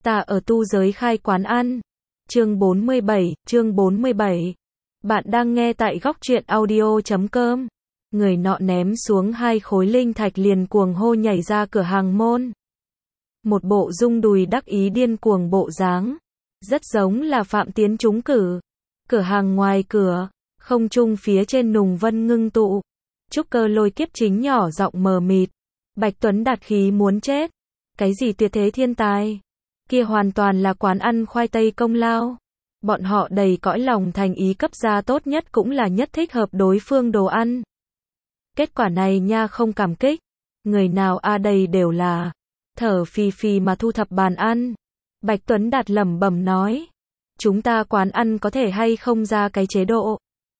Ta ở tu giới khai quán ăn. Chương 47. Bạn đang nghe tại góc truyện audio.com. Người nọ ném xuống 2 khối linh thạch liền cuồng hô nhảy ra cửa hàng môn. Một bộ rung đùi đắc ý điên cuồng bộ dáng. Rất giống là Phạm Tiến trúng cử. Cửa hàng ngoài cửa, không trung phía trên nùng vân ngưng tụ. Trúc Cơ Lôi Kiếp chính nhỏ giọng mờ mịt. Bạch Tuấn Đạt khí muốn chết. Cái gì tuyệt thế thiên tài? Kia hoàn toàn là quán ăn khoai tây công lao. Bọn họ đầy cõi lòng thành ý cấp ra tốt nhất cũng là nhất thích hợp đối phương đồ ăn. Kết quả này nha không cảm kích. Người nào đây đều là thở phì phì mà thu thập bàn ăn. Bạch Tuấn Đạt lẩm bẩm nói. Chúng ta quán ăn có thể hay không ra cái chế độ.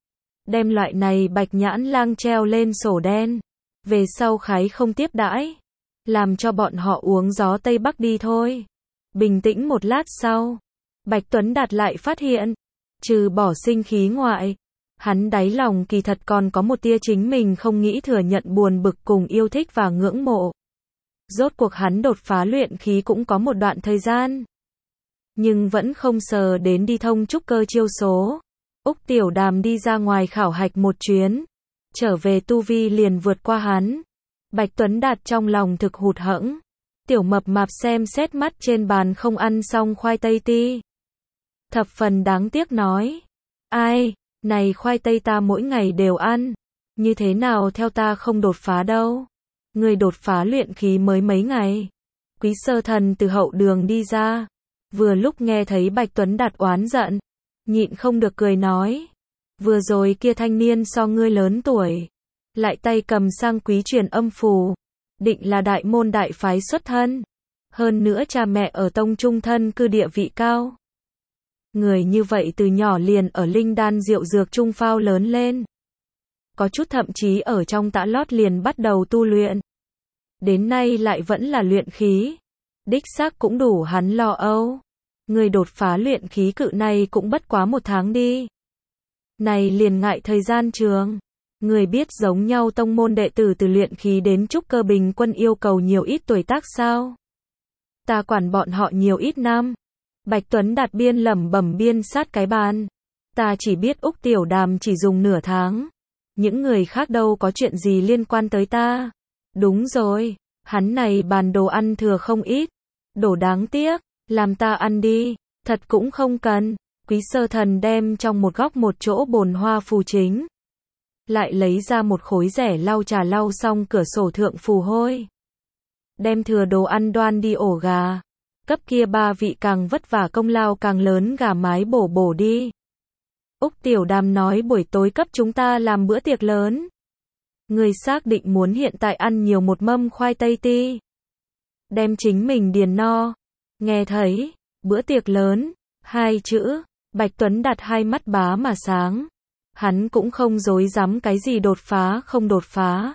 Đem loại này bạch nhãn lang treo lên sổ đen. Về sau khái không tiếp đãi. Làm cho bọn họ uống gió Tây Bắc đi thôi. Bình tĩnh một lát sau. Bạch Tuấn Đạt lại phát hiện. Trừ bỏ sinh khí ngoại. Hắn đáy lòng kỳ thật còn có một tia chính mình không nghĩ thừa nhận buồn bực cùng yêu thích và ngưỡng mộ. Rốt cuộc hắn đột phá luyện khí cũng có một đoạn thời gian. Nhưng vẫn không sờ đến đi thông trúc cơ chiêu số. Úc Tiểu Đàm đi ra ngoài khảo hạch một chuyến. Trở về tu vi liền vượt qua hắn. Bạch Tuấn Đạt trong lòng thực hụt hẫng. Tiểu mập mạp xem xét mắt trên bàn không ăn xong khoai tây ti. Thập phần đáng tiếc nói. Ai, này khoai tây ta mỗi ngày đều ăn. Như thế nào theo ta không đột phá đâu. Người đột phá luyện khí mới mấy ngày. Quý Sơ Thần từ hậu đường đi ra. Vừa lúc nghe thấy Bạch Tuấn Đạt oán giận. Nhịn không được cười nói. Vừa rồi kia thanh niên so ngươi lớn tuổi. Lại tay cầm sang quý truyền âm phù. Định là đại môn đại phái xuất thân. Hơn nữa cha mẹ ở tông trung thân cư địa vị cao. Người như vậy từ nhỏ liền ở linh đan rượu dược trung phao lớn lên. Có chút thậm chí ở trong tã lót liền bắt đầu tu luyện. Đến nay lại vẫn là luyện khí. Đích xác cũng đủ hắn lo âu. Người đột phá luyện khí cự này cũng bất quá 1 tháng đi. Này liền ngại thời gian trường. Người biết giống nhau tông môn đệ tử từ luyện khí đến trúc cơ bình quân yêu cầu nhiều ít tuổi tác sao? Ta quản bọn họ nhiều ít năm. Bạch Tuấn Đạt biên lẩm bẩm biên sát cái bàn. Ta chỉ biết Úc Tiểu Đàm chỉ dùng nửa tháng. Những người khác đâu có chuyện gì liên quan tới ta. Đúng rồi, hắn này bàn đồ ăn thừa không ít. Đồ đáng tiếc, làm ta ăn đi, thật cũng không cần. Quý Sơ Thần đem trong một góc một chỗ bồn hoa phù chính. Lại lấy ra một khối rẻ lau trà lau xong cửa sổ thượng phù hôi. Đem thừa đồ ăn đoan đi ổ gà. Cấp kia 3 vị càng vất vả công lao càng lớn gà mái bổ đi. Úc Tiểu Đàm nói buổi tối cấp chúng ta làm bữa tiệc lớn. Người xác định muốn hiện tại ăn nhiều một mâm khoai tây ti. Đem chính mình điền no. Nghe thấy, bữa tiệc lớn, 2 chữ, Bạch Tuấn Đạt hai mắt bá mà sáng. Hắn cũng không dối dám cái gì đột phá không đột phá.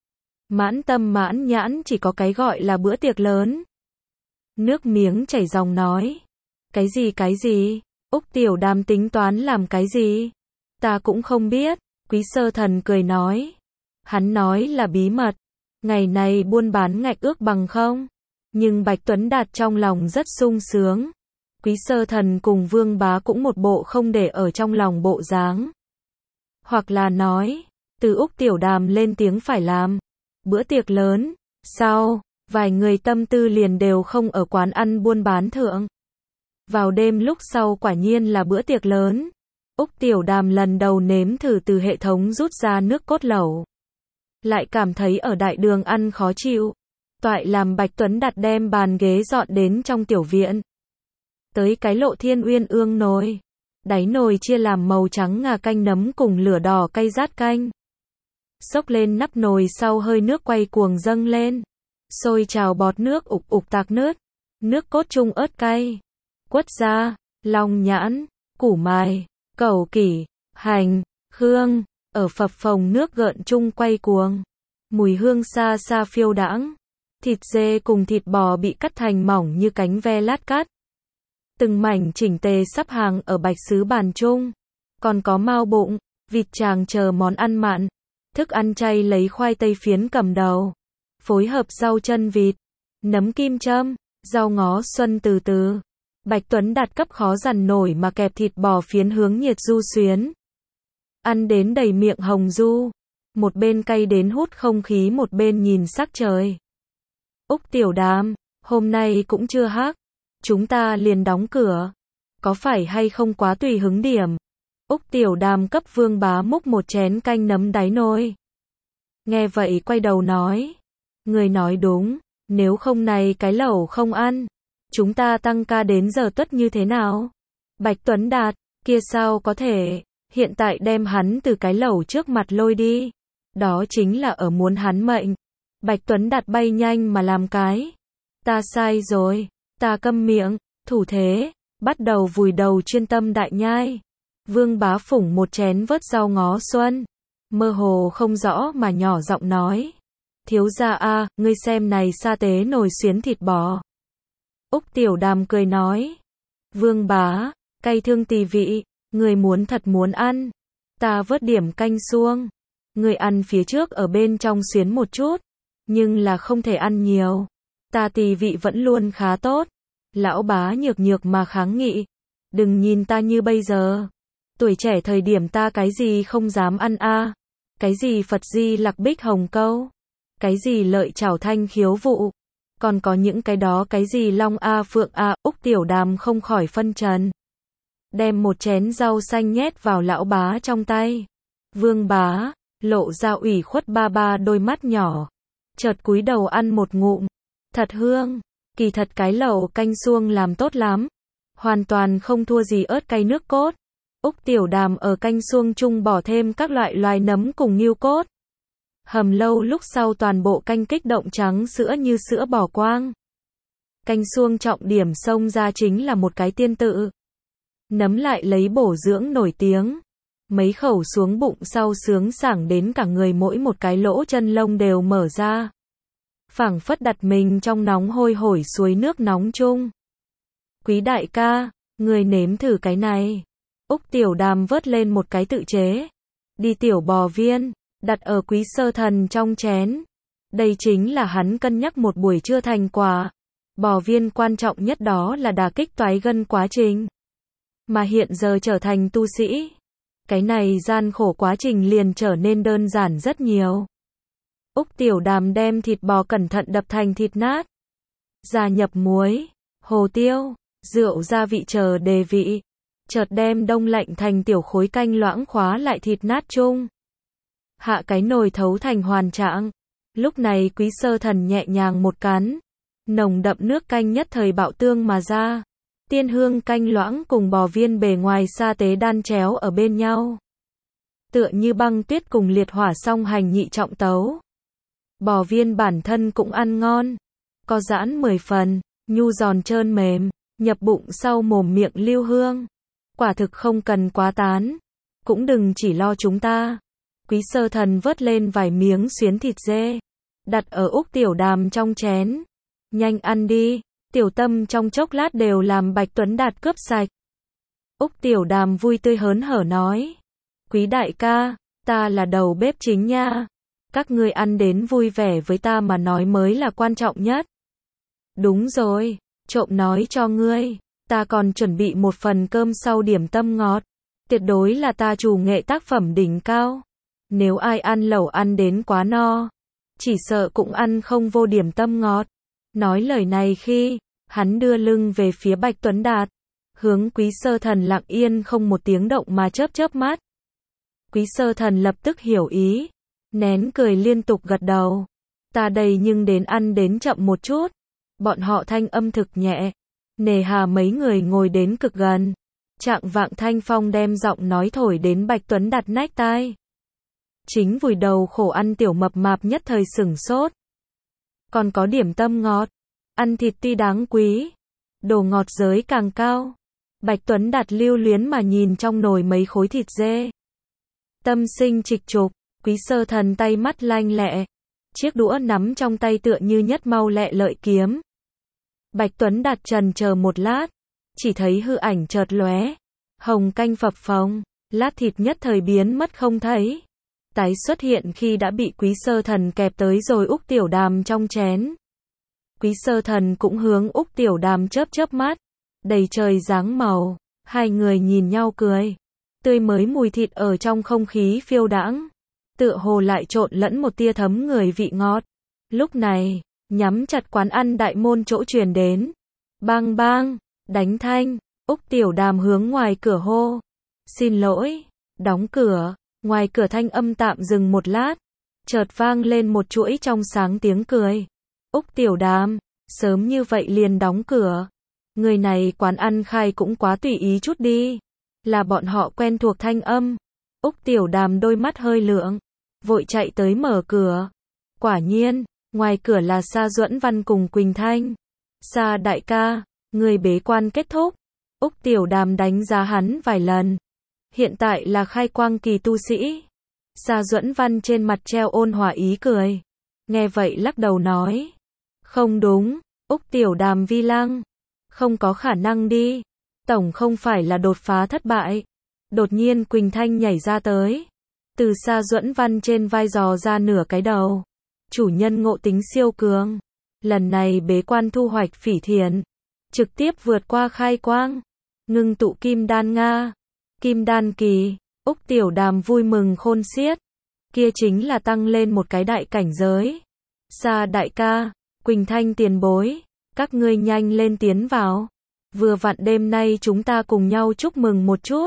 Mãn tâm mãn nhãn chỉ có cái gọi là bữa tiệc lớn. Nước miếng chảy ròng nói. Cái gì? Úc Tiểu Đàm tính toán làm cái gì? Ta cũng không biết. Quý Sơ Thần cười nói. Hắn nói là bí mật. Ngày này buôn bán ngạch ước bằng không? Nhưng Bạch Tuấn Đạt trong lòng rất sung sướng. Quý Sơ Thần cùng Vương Bá cũng một bộ không để ở trong lòng bộ dáng. Hoặc là nói, từ Úc Tiểu Đàm lên tiếng phải làm. Bữa tiệc lớn, sau, vài người tâm tư liền đều không ở quán ăn buôn bán thượng. Vào đêm lúc sau quả nhiên là bữa tiệc lớn. Úc Tiểu Đàm lần đầu nếm thử từ hệ thống rút ra nước cốt lẩu. Lại cảm thấy ở đại đường ăn khó chịu. Toại làm Bạch Tuấn Đạt đem bàn ghế dọn đến trong tiểu viện. Tới cái Lộ Thiên Uyên ương nồi. Đáy nồi chia làm màu trắng ngà canh nấm cùng lửa đỏ cay rát canh. Xốc lên nắp nồi sau hơi nước quay cuồng dâng lên. Sôi trào bọt nước ục ục tạc nứt. Nước cốt chung ớt cay. Quất ra, long nhãn, củ mài, cẩu kỷ, hành, hương. Ở phập phồng nước gợn chung quay cuồng. Mùi hương xa xa phiêu đãng. Thịt dê cùng thịt bò bị cắt thành mỏng như cánh ve lát cắt. Từng mảnh chỉnh tề sắp hàng ở bạch sứ bàn chung. Còn có mao bụng, vịt tràng chờ món ăn mặn. Thức ăn chay lấy khoai tây phiến cầm đầu. Phối hợp rau chân vịt, nấm kim châm, Rau ngó xuân từ từ. Bạch Tuấn Đạt cấp khó dằn nổi mà kẹp thịt bò phiến hướng nhiệt du xuyến. Ăn đến đầy miệng hồng du. Một bên cay đến hút không khí, một bên nhìn sắc trời. Úc Tiểu Đàm, hôm nay cũng chưa hắc. Chúng ta liền đóng cửa. Có phải hay không quá tùy hứng điểm? Úc Tiểu Đàm cấp Vương Bá múc một chén canh nấm đáy nồi. Nghe vậy quay đầu nói. Người nói đúng, nếu không này cái lẩu không ăn. Chúng ta tăng ca đến giờ tuất như thế nào? Bạch Tuấn Đạt, kia sao có thể, hiện tại đem hắn từ cái lẩu trước mặt lôi đi. Đó chính là ở muốn hắn mệnh. Bạch Tuấn Đạt bay nhanh mà làm cái. Ta sai rồi, ta câm miệng, thủ thế, bắt đầu vùi đầu chuyên tâm đại nhai. Vương Bá phủng một chén vớt rau ngó xuân. Mơ hồ không rõ mà nhỏ giọng nói. Thiếu gia a, ngươi xem này sa tế nồi xuyến thịt bò. Úc Tiểu Đàm cười nói. Vương Bá, cay thương tỳ vị, người muốn thật muốn ăn. Ta vớt điểm canh xuông. Người ăn phía trước ở bên trong xuyến một chút. Nhưng là không thể ăn nhiều. Ta tỳ vị vẫn luôn khá tốt. Lão Bá nhược nhược mà kháng nghị. Đừng nhìn ta như bây giờ. Tuổi trẻ thời điểm ta cái gì không dám ăn a. Cái gì Phật Di Lặc Bích Hồng Câu. Cái gì Lợi Chảo Thanh Khiếu Vụ. Còn có những cái đó cái gì Long A Phượng A. Úc Tiểu Đàm không khỏi phân trần. Đem một chén rau xanh nhét vào lão Bá trong tay. Vương Bá, lộ ra ủy khuất ba ba đôi mắt nhỏ. Chợt cúi đầu ăn một ngụm. Thật hương, kỳ thật cái lẩu canh xuông làm tốt lắm. Hoàn toàn không thua gì ớt cay nước cốt. Úc Tiểu Đàm ở canh xuông chung bỏ thêm các loại loài nấm cùng nghêu cốt. Hầm lâu lúc sau toàn bộ canh kích động trắng sữa như sữa bò quang. Canh xuông trọng điểm xông ra chính là một cái tiên tự. Nấm lại lấy bổ dưỡng nổi tiếng. Mấy khẩu xuống bụng sau sướng sảng đến cả người, mỗi một cái lỗ chân lông đều mở ra. Phảng phất đặt mình trong nóng hôi hổi suối nước nóng chung. Quý đại ca, người nếm thử cái này. Úc Tiểu Đàm vớt lên một cái tự chế. Đi tiểu bò viên, đặt ở Quý Sơ Thần trong chén. Đây chính là hắn cân nhắc một buổi trưa thành quả. Bò viên quan trọng nhất đó là đả kích toái gân quá trình. Mà hiện giờ trở thành tu sĩ. Cái này gian khổ quá trình liền trở nên đơn giản rất nhiều. Úc Tiểu Đàm đem thịt bò cẩn thận đập thành thịt nát. Gia nhập muối, hồ tiêu, rượu gia vị chờ đề vị. Chợt đem đông lạnh thành tiểu khối canh loãng khóa lại thịt nát chung. Hạ cái nồi thấu thành hoàn trạng. Lúc này Quý Sơ Thần nhẹ nhàng một cắn. Nồng đậm nước canh nhất thời bạo tương mà ra. Tiên hương canh loãng cùng bò viên bề ngoài sa tế đan chéo ở bên nhau. Tựa như băng tuyết cùng liệt hỏa song hành nhị trọng tấu. Bò viên bản thân cũng ăn ngon. Có giãn 10 phần, nhu giòn trơn mềm, nhập bụng sau mồm miệng lưu hương. Quả thực không cần quá tán. Cũng đừng chỉ lo chúng ta. Quý Sơ Thần vớt lên vài miếng xuyến thịt dê. Đặt ở Úc Tiểu Đàm trong chén. Nhanh ăn đi. Tiểu Tâm trong chốc lát đều làm Bạch Tuấn Đạt cướp sạch. Úc Tiểu Đàm vui tươi hớn hở nói. Quý đại ca, ta là đầu bếp chính nha. Các ngươi ăn đến vui vẻ với ta mà nói mới là quan trọng nhất. Đúng rồi, trộm nói cho ngươi. Ta còn chuẩn bị một phần cơm sau điểm tâm ngọt. Tuyệt đối là ta chủ nghệ tác phẩm đỉnh cao. Nếu ai ăn lẩu ăn đến quá no, chỉ sợ cũng ăn không vô điểm tâm ngọt. Nói lời này khi, hắn đưa lưng về phía Bạch Tuấn Đạt. Hướng Quý Sơ Thần lặng yên không một tiếng động mà chớp chớp mắt. Quý Sơ Thần lập tức hiểu ý. Nén cười liên tục gật đầu. Ta đây nhưng đến ăn đến chậm một chút. Bọn họ thanh âm thực nhẹ. Nề hà mấy người ngồi đến cực gần. Trạng vạng thanh phong đem giọng nói thổi đến Bạch Tuấn Đạt nách tai. Chính vùi đầu khổ ăn tiểu mập mạp nhất thời sửng sốt. Còn có điểm tâm ngọt. Ăn thịt tuy đáng quý. Đồ ngọt giới càng cao. Bạch Tuấn Đạt lưu luyến mà nhìn trong nồi mấy khối thịt dê. Tâm sinh trịch trục. Quý Sơ Thần tay mắt lanh lẹ. Chiếc đũa nắm trong tay tựa như nhất mau lẹ lợi kiếm. Bạch Tuấn Đạt chần chờ một lát. Chỉ thấy hư ảnh chợt lóe. Hồng canh phập phồng. Lát thịt nhất thời biến mất không thấy. Tái xuất hiện khi đã bị Quý Sơ Thần kẹp tới rồi Úc Tiểu Đàm trong chén. Quý Sơ Thần cũng hướng Úc Tiểu Đàm chớp chớp mắt. Đầy trời dáng màu, hai người nhìn nhau cười. Tươi mới mùi thịt ở trong không khí phiêu đãng, tựa hồ lại trộn lẫn một tia thấm người vị ngọt. Lúc này, nhắm chặt quán ăn đại môn chỗ truyền đến. Bang bang, đánh thanh, Úc Tiểu Đàm hướng ngoài cửa hô. Xin lỗi, đóng cửa. Ngoài cửa thanh âm tạm dừng một lát, chợt vang lên một chuỗi trong sáng tiếng cười. Úc Tiểu Đàm, sớm như vậy liền đóng cửa. Người này quán ăn khai cũng quá tùy ý chút đi. Là bọn họ quen thuộc thanh âm. Úc Tiểu Đàm đôi mắt hơi lượng, vội chạy tới mở cửa. Quả nhiên, ngoài cửa là Sa Duẫn Văn cùng Quỳnh Thanh. Sa đại ca, người bế quan kết thúc. Úc Tiểu Đàm đánh giá hắn vài lần. Hiện tại là khai quang kỳ tu sĩ. Sa Duẫn Văn trên mặt treo ôn hòa ý cười. Nghe vậy lắc đầu nói. Không đúng, Úc Tiểu Đàm vi lăng. Không có khả năng đi. Tổng không phải là đột phá thất bại. Đột nhiên Quỳnh Thanh nhảy ra tới. Từ Sa Duẫn Văn trên vai dò ra nửa cái đầu. Chủ nhân ngộ tính siêu cường. Lần này bế quan thu hoạch phỉ thiện. Trực tiếp vượt qua khai quang. Ngưng tụ kim đan Nga. Kim đan kỳ. Úc Tiểu Đàm vui mừng khôn xiết. Kia chính là tăng lên một cái đại cảnh giới. Sa đại ca, Quỳnh Thanh tiền bối, các ngươi nhanh lên tiến vào. Vừa vặn đêm nay chúng ta cùng nhau chúc mừng một chút.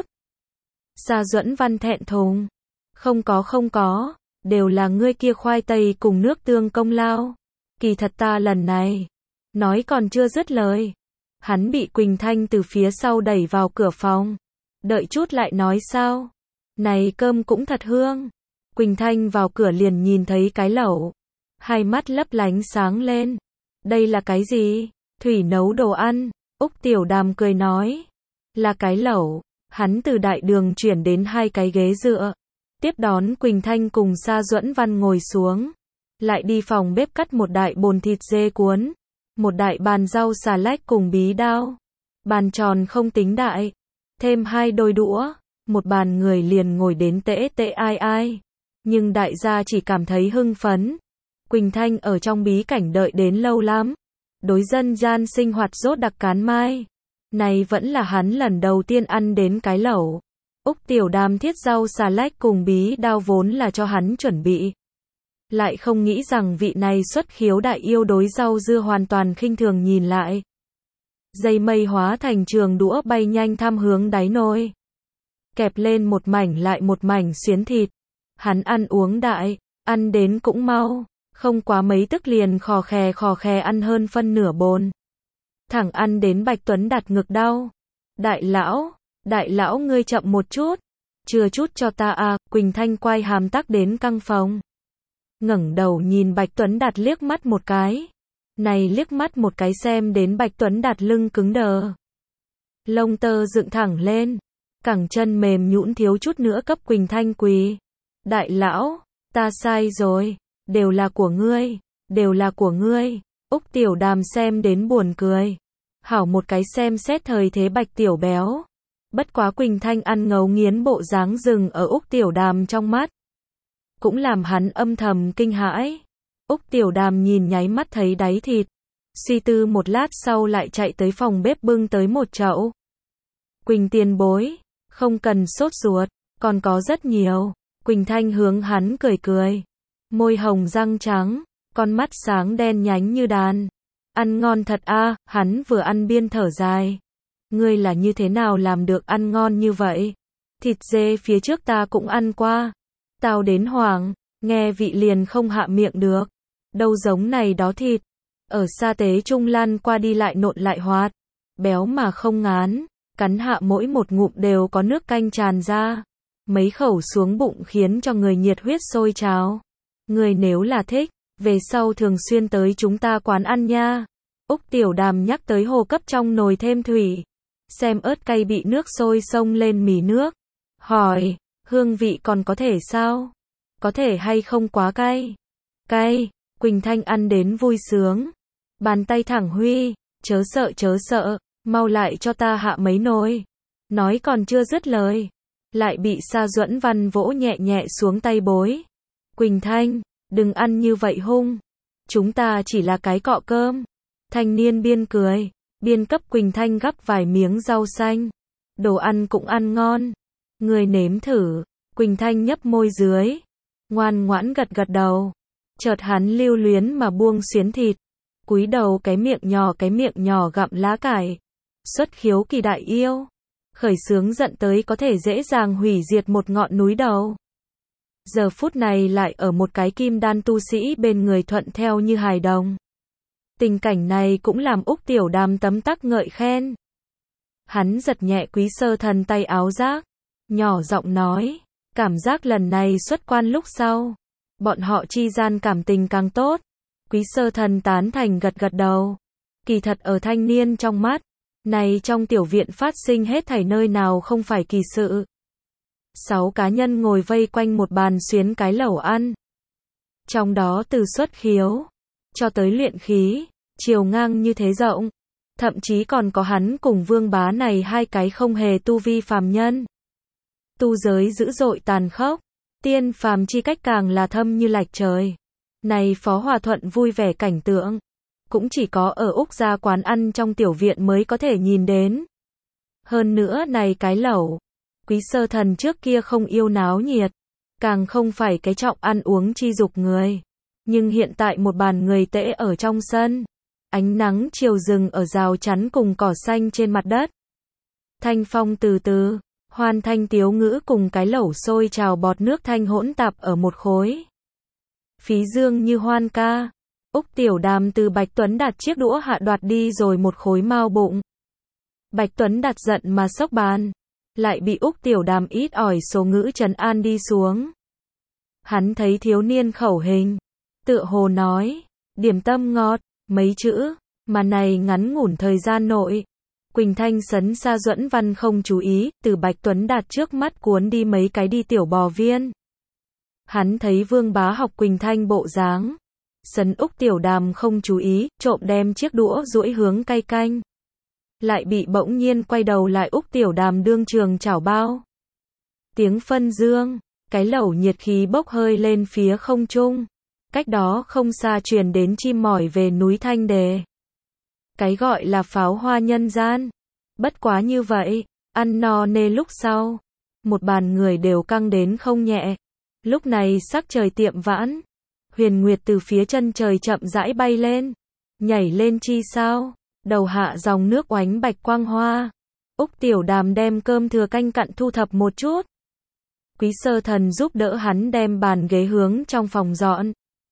Sa Duẫn Văn thẹn thùng. Không có, đều là ngươi kia khoai tây cùng nước tương công lao. Kỳ thật ta lần này, nói còn chưa dứt lời. Hắn bị Quỳnh Thanh từ phía sau đẩy vào cửa phòng. Đợi chút lại nói sao? Này cơm cũng thật hương. Quỳnh Thanh vào cửa liền nhìn thấy cái lẩu. Hai mắt lấp lánh sáng lên. Đây là cái gì? Thủy nấu đồ ăn. Úc Tiểu Đàm cười nói. Là cái lẩu. Hắn từ đại đường chuyển đến hai cái ghế dựa. Tiếp đón Quỳnh Thanh cùng Sa Duẫn Văn ngồi xuống. Lại đi phòng bếp cắt một đại bồn thịt dê cuốn. Một đại bàn rau xà lách cùng bí đao. Bàn tròn không tính đại. Thêm hai đôi đũa. Một bàn người liền ngồi đến tễ tễ ai ai. Nhưng đại gia chỉ cảm thấy hưng phấn. Quỳnh Thanh ở trong bí cảnh đợi đến lâu lắm. Đối dân gian sinh hoạt rốt đặc cán mai. Này vẫn là hắn lần đầu tiên ăn đến cái lẩu. Úc Tiểu Đàm thiết rau xà lách cùng bí đao vốn là cho hắn chuẩn bị. Lại không nghĩ rằng vị này xuất khiếu đại yêu đối rau dưa hoàn toàn khinh thường nhìn lại. Dây mây hóa thành trường đũa bay nhanh thăm hướng đáy nồi. Kẹp lên một mảnh lại một mảnh xuyến thịt. Hắn ăn uống đại, ăn đến cũng mau. Không quá mấy tức liền khò khè ăn hơn phân nửa bồn. Thẳng ăn đến Bạch Tuấn Đạt ngực đau. Đại lão ngươi chậm một chút. Chừa chút cho ta à, Quỳnh Thanh quay hàm tắc đến căng phòng. Ngẩng đầu nhìn Bạch Tuấn Đạt liếc mắt một cái. Này liếc mắt một cái xem đến Bạch Tuấn Đạt lưng cứng đờ. Lông tơ dựng thẳng lên. Cẳng chân mềm nhũn thiếu chút nữa cấp Quỳnh Thanh quỳ. Đại lão, ta sai rồi. Đều là của ngươi. Úc Tiểu Đàm xem đến buồn cười. Hảo một cái xem xét thời thế Bạch Tiểu béo. Bất quá Quỳnh Thanh ăn ngấu nghiến bộ dáng rừng ở Úc Tiểu Đàm trong mắt. Cũng làm hắn âm thầm kinh hãi. Úc Tiểu Đàm nhìn nháy mắt thấy đáy thịt. Suy tư một lát sau lại chạy tới phòng bếp bưng tới một chậu. Quỳnh tiền bối, không cần sốt ruột, còn có rất nhiều. Quỳnh Thanh hướng hắn cười cười. Môi hồng răng trắng, con mắt sáng đen nhánh như đàn. Ăn ngon thật a, hắn vừa ăn biên thở dài. Ngươi là như thế nào làm được ăn ngon như vậy? Thịt dê phía trước ta cũng ăn qua. Tao đến hoảng, nghe vị liền không hạ miệng được. Đâu giống này đó thịt. Ở sa tế trung lăn qua đi lại nộn lại hoạt. Béo mà không ngán. Cắn hạ mỗi một ngụm đều có nước canh tràn ra. Mấy khẩu xuống bụng khiến cho người nhiệt huyết sôi trào. Người nếu là thích, về sau thường xuyên tới chúng ta quán ăn nha. Úc Tiểu Đàm nhắc tới hồ cấp trong nồi thêm thủy. Xem ớt cay bị nước sôi xông lên mì nước. Hỏi, hương vị còn có thể sao? Có thể hay không quá cay? Cay, Quỳnh Thanh ăn đến vui sướng. Bàn tay thẳng huy, chớ sợ, mau lại cho ta hạ mấy nồi. Nói còn chưa dứt lời. Lại bị Sa Duẫn Văn vỗ nhẹ nhẹ xuống tay bối. Quỳnh Thanh, đừng ăn như vậy hung. Chúng ta chỉ là cái cọ cơm. Thanh niên biên cười, biên cấp Quỳnh Thanh gắp vài miếng rau xanh. Đồ ăn cũng ăn ngon. Người nếm thử. Quỳnh Thanh nhấp môi dưới. Ngoan ngoãn gật gật đầu. Chợt hắn lưu luyến mà buông xuyến thịt. Cúi đầu cái miệng nhỏ gặm lá cải. Xuất khiếu kỳ đại yêu. Khởi sướng giận tới có thể dễ dàng hủy diệt một ngọn núi đầu. Giờ phút này lại ở một cái kim đan tu sĩ bên người thuận theo như hài đồng. Tình cảnh này cũng làm Úc Tiểu Đàm tấm tắc ngợi khen. Hắn giật nhẹ Quý Sơ Thần tay áo giác, nhỏ giọng nói, cảm giác lần này xuất quan lúc sau, bọn họ chi gian cảm tình càng tốt. Quý Sơ Thần tán thành gật gật đầu. Kỳ thật ở thanh niên trong mắt, này trong tiểu viện phát sinh hết thảy nơi nào không phải kỳ sự. 6 cá nhân ngồi vây quanh một bàn xuyến cái lẩu ăn. Trong đó từ xuất khiếu cho tới luyện khí, chiều ngang như thế rộng. Thậm chí còn có hắn cùng Vương Bá này hai cái không hề tu vi phàm nhân. Tu giới dữ dội tàn khốc, tiên phàm chi cách càng là thâm như lạch trời. Này Phó Hòa Thuận vui vẻ cảnh tượng, cũng chỉ có ở Úc gia quán ăn trong tiểu viện mới có thể nhìn đến. Hơn nữa này cái lẩu, Quý Sơ Thần trước kia không yêu náo nhiệt, càng không phải cái trọng ăn uống chi dục người. Nhưng hiện tại một bàn người tễ ở trong sân, ánh nắng chiều rừng ở rào chắn cùng cỏ xanh trên mặt đất. Thanh phong từ từ, hoan thanh tiếu ngữ cùng cái lẩu sôi trào bọt nước thanh hỗn tạp ở một khối. Phí dương như hoan ca. Úc Tiểu Đàm từ Bạch Tuấn Đạt chiếc đũa hạ đoạt đi rồi một khối mao bụng. Bạch Tuấn Đạt giận mà xốc bàn, lại bị Úc Tiểu Đàm ít ỏi số ngữ trấn an đi xuống. Hắn thấy thiếu niên khẩu hình, tựa hồ nói, điểm tâm ngọt, mấy chữ, mà này ngắn ngủn thời gian nội. Quỳnh Thanh sấn xa Duẫn Văn không chú ý, từ Bạch Tuấn Đạt trước mắt cuốn đi mấy cái đi tiểu bò viên. Hắn thấy Vương Bá học Quỳnh Thanh bộ dáng, sấn Úc Tiểu Đàm không chú ý, trộm đem chiếc đũa duỗi hướng cây canh. Lại bị bỗng nhiên quay đầu lại Úc Tiểu Đàm đương trường chảo bao. Tiếng phân dương, cái lẩu nhiệt khí bốc hơi lên phía không trung. Cách đó không xa truyền đến chim mỏi về núi Thanh Đề. Cái gọi là pháo hoa nhân gian. Bất quá như vậy, ăn no nê lúc sau. Một bàn người đều căng đến không nhẹ. Lúc này sắc trời tiệm vãn. Huyền Nguyệt từ phía chân trời chậm rãi bay lên. Nhảy lên chi sao. Đầu hạ dòng nước oánh bạch quang hoa. Úc Tiểu Đàm đem cơm thừa canh cặn thu thập một chút. Quý Sơ Thần giúp đỡ hắn đem bàn ghế hướng trong phòng dọn.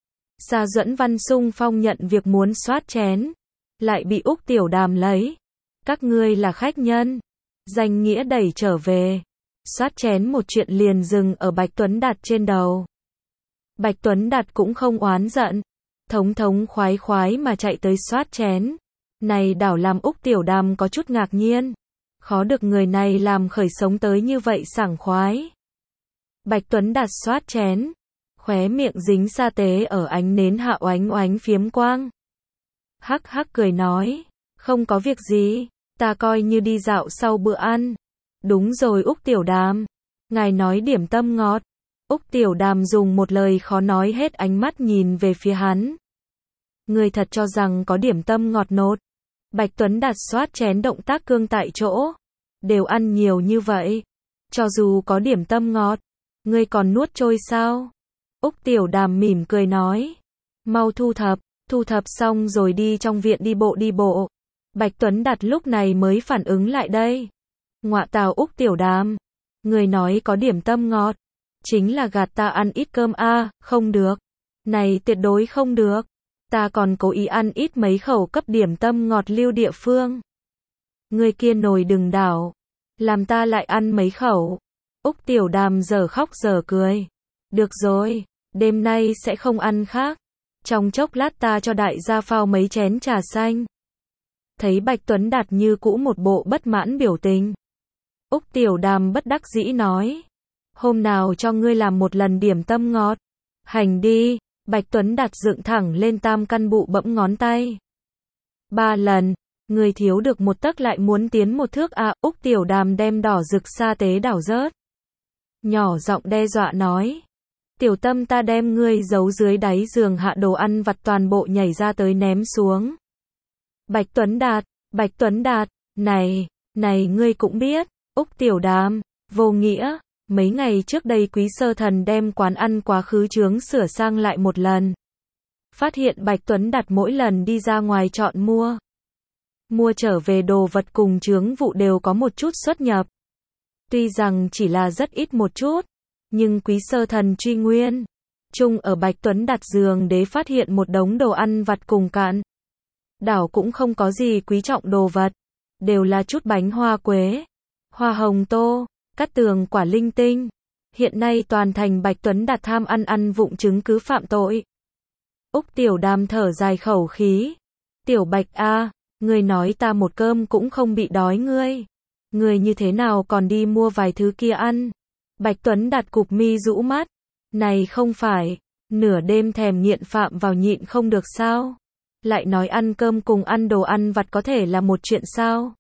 Sa Duẫn Văn xung phong nhận việc muốn soát chén, lại bị Úc Tiểu Đàm lấy. Các ngươi là khách nhân, danh nghĩa đẩy trở về. Soát chén một chuyện liền dừng ở Bạch Tuấn Đạt trên đầu. Bạch Tuấn Đạt cũng không oán giận, thống khoái khoái mà chạy tới soát chén. Này đảo làm Úc Tiểu Đàm có chút ngạc nhiên, khó được người này làm khởi sống tới như vậy sảng khoái. Bạch Tuấn Đạt soát chén, khóe miệng dính sa tế ở ánh nến hạ oánh oánh phiếm quang. Hắc hắc cười nói, không có việc gì, ta coi như đi dạo sau bữa ăn. Đúng rồi Úc Tiểu Đàm, ngài nói điểm tâm ngọt. Úc Tiểu Đàm dùng một lời khó nói hết ánh mắt nhìn về phía hắn. Người thật cho rằng có điểm tâm ngọt nốt. Bạch Tuấn Đạt soát chén động tác cương tại chỗ. Đều ăn nhiều như vậy. Cho dù có điểm tâm ngọt, ngươi còn nuốt trôi sao? Úc Tiểu Đàm mỉm cười nói. Mau thu thập xong rồi đi trong viện đi bộ. Bạch Tuấn Đạt lúc này mới phản ứng lại đây. Ngọa tào Úc Tiểu Đàm. Người nói có điểm tâm ngọt. Chính là gạt ta ăn ít cơm a, không được. Này tuyệt đối không được. Ta còn cố ý ăn ít mấy khẩu cấp điểm tâm ngọt lưu địa phương. Người kia nồi đừng đảo. Làm ta lại ăn mấy khẩu. Úc Tiểu Đàm giờ khóc giờ cười. Được rồi, đêm nay sẽ không ăn khác. Trong chốc lát ta cho đại gia phao mấy chén trà xanh. Thấy Bạch Tuấn Đạt như cũ một bộ bất mãn biểu tình. Úc Tiểu Đàm bất đắc dĩ nói. Hôm nào cho ngươi làm một lần điểm tâm ngọt. Hành đi. Bạch Tuấn Đạt dựng thẳng lên tam căn bụ bẫm ngón tay. 3 lần. Người thiếu được một tấc lại muốn tiến một thước à. Úc Tiểu Đàm đem đỏ rực sa tế đảo rớt. Nhỏ giọng đe dọa nói. Tiểu tâm ta đem ngươi giấu dưới đáy giường hạ đồ ăn vặt toàn bộ nhảy ra tới ném xuống. Bạch Tuấn Đạt, này ngươi cũng biết, Úc Tiểu Đàm, vô nghĩa, mấy ngày trước đây Quý Sơ Thần đem quán ăn quá khứ chướng sửa sang lại một lần. Phát hiện Bạch Tuấn Đạt mỗi lần đi ra ngoài chọn mua trở về đồ vật cùng chướng vụ đều có một chút xuất nhập. Tuy rằng chỉ là rất ít một chút, nhưng Quý Sơ Thần truy nguyên chung ở Bạch Tuấn Đạt giường đế phát hiện một đống đồ ăn vặt cùng cạn. Đảo cũng không có gì quý trọng đồ vật, đều là chút bánh hoa quế, hoa hồng tô, cát tường quả linh tinh. Hiện nay toàn thành Bạch Tuấn Đạt tham ăn vụng chứng cứ phạm tội. Úc Tiểu Đàm thở dài khẩu khí. Tiểu Bạch a, ngươi nói ta một cơm cũng không bị đói ngươi như thế nào còn đi mua vài thứ kia ăn? Bạch Tuấn Đạt cụp mi rũ mắt. Này không phải, nửa đêm thèm nghiện phạm vào nhịn không được sao? Lại nói ăn cơm cùng ăn đồ ăn vặt có thể là một chuyện sao?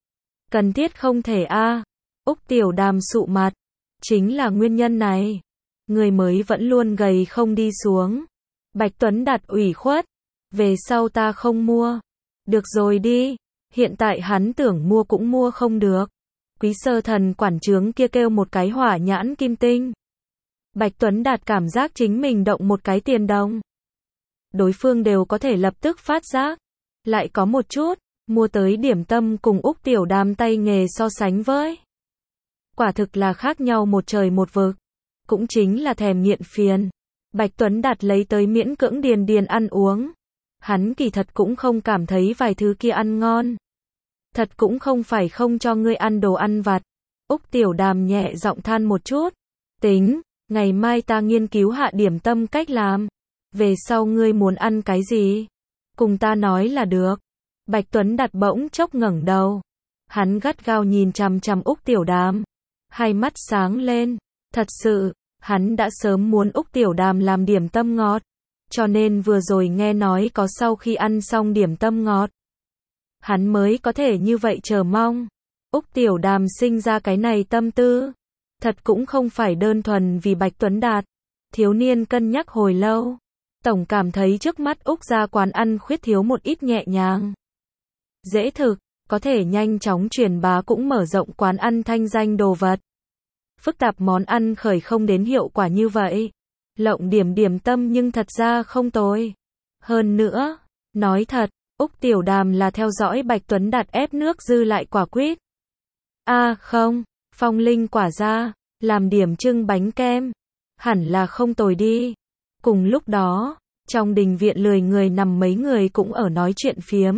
Cần thiết không thể a. Úc Tiểu Đàm sụ mặt. Chính là nguyên nhân này. Người mới vẫn luôn gầy không đi xuống. Bạch Tuấn Đạt ủy khuất. Về sau ta không mua. Được rồi đi. Hiện tại hắn tưởng mua cũng mua không được. Quý Sơ Thần quản trướng kia kêu một cái hỏa nhãn kim tinh. Bạch Tuấn Đạt cảm giác chính mình động một cái tiền đồng. Đối phương đều có thể lập tức phát giác. Lại có một chút, mua tới điểm tâm cùng Úc Tiểu Đàm tay nghề so sánh với. Quả thực là khác nhau một trời một vực. Cũng chính là thèm nghiện phiền. Bạch Tuấn Đạt lấy tới miễn cưỡng điền ăn uống. Hắn kỳ thật cũng không cảm thấy vài thứ kia ăn ngon. Thật cũng không phải không cho ngươi ăn đồ ăn vặt. Úc Tiểu Đàm nhẹ giọng than một chút. Tính, ngày mai ta nghiên cứu hạ điểm tâm cách làm. Về sau ngươi muốn ăn cái gì? Cùng ta nói là được. Bạch Tuấn Đạt bỗng chốc ngẩng đầu. Hắn gắt gao nhìn chằm chằm Úc Tiểu Đàm. Hai mắt sáng lên. Thật sự, hắn đã sớm muốn Úc Tiểu Đàm làm điểm tâm ngọt. Cho nên vừa rồi nghe nói có sau khi ăn xong điểm tâm ngọt. Hắn mới có thể như vậy chờ mong. Úc Tiểu Đàm sinh ra cái này tâm tư. Thật cũng không phải đơn thuần vì Bạch Tuấn Đạt. Thiếu niên cân nhắc hồi lâu. Tổng cảm thấy trước mắt Úc ra quán ăn khuyết thiếu một ít nhẹ nhàng. Dễ thực, có thể nhanh chóng truyền bá cũng mở rộng quán ăn thanh danh đồ vật. Phức tạp món ăn khởi không đến hiệu quả như vậy. Lộng điểm tâm nhưng thật ra không tồi. Hơn nữa, nói thật, Úc Tiểu Đàm là theo dõi Bạch Tuấn Đạt ép nước dư lại quả quýt. Không, phong linh quả ra, làm điểm trưng bánh kem. Hẳn là không tồi đi. Cùng lúc đó, trong đình viện lười người nằm mấy người cũng ở nói chuyện phiếm.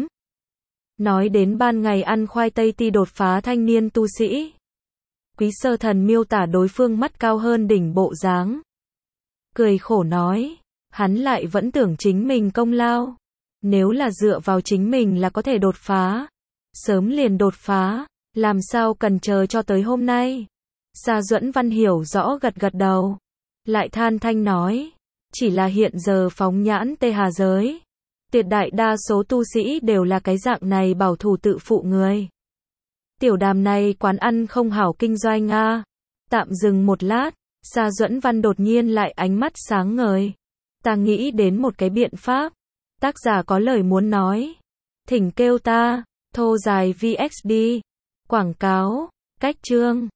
Nói đến ban ngày ăn khoai tây ti đột phá thanh niên tu sĩ. Quý Sơ Thần miêu tả đối phương mắt cao hơn đỉnh bộ dáng. Cười khổ nói, hắn lại vẫn tưởng chính mình công lao. Nếu là dựa vào chính mình là có thể đột phá. Sớm liền đột phá, làm sao cần chờ cho tới hôm nay. Sa Duẫn Văn hiểu rõ gật đầu. Lại than thanh nói, chỉ là hiện giờ phóng nhãn Tê Hà giới. Tuyệt đại đa số tu sĩ đều là cái dạng này bảo thủ tự phụ người. Tiểu Đàm này quán ăn không hảo kinh doanh a. Tạm dừng một lát, Sa Duẫn Văn đột nhiên lại ánh mắt sáng ngời. Ta nghĩ đến một cái biện pháp. Tác giả có lời muốn nói. Thỉnh kêu ta, thô dài VXD. Quảng cáo, cách chương.